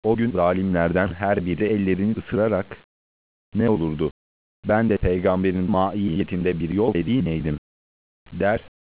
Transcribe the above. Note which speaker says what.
Speaker 1: O gün zalimlerden her biri ellerini ısırarak, ne olurdu, ben de peygamberin maiyetinde bir yol edineydim, der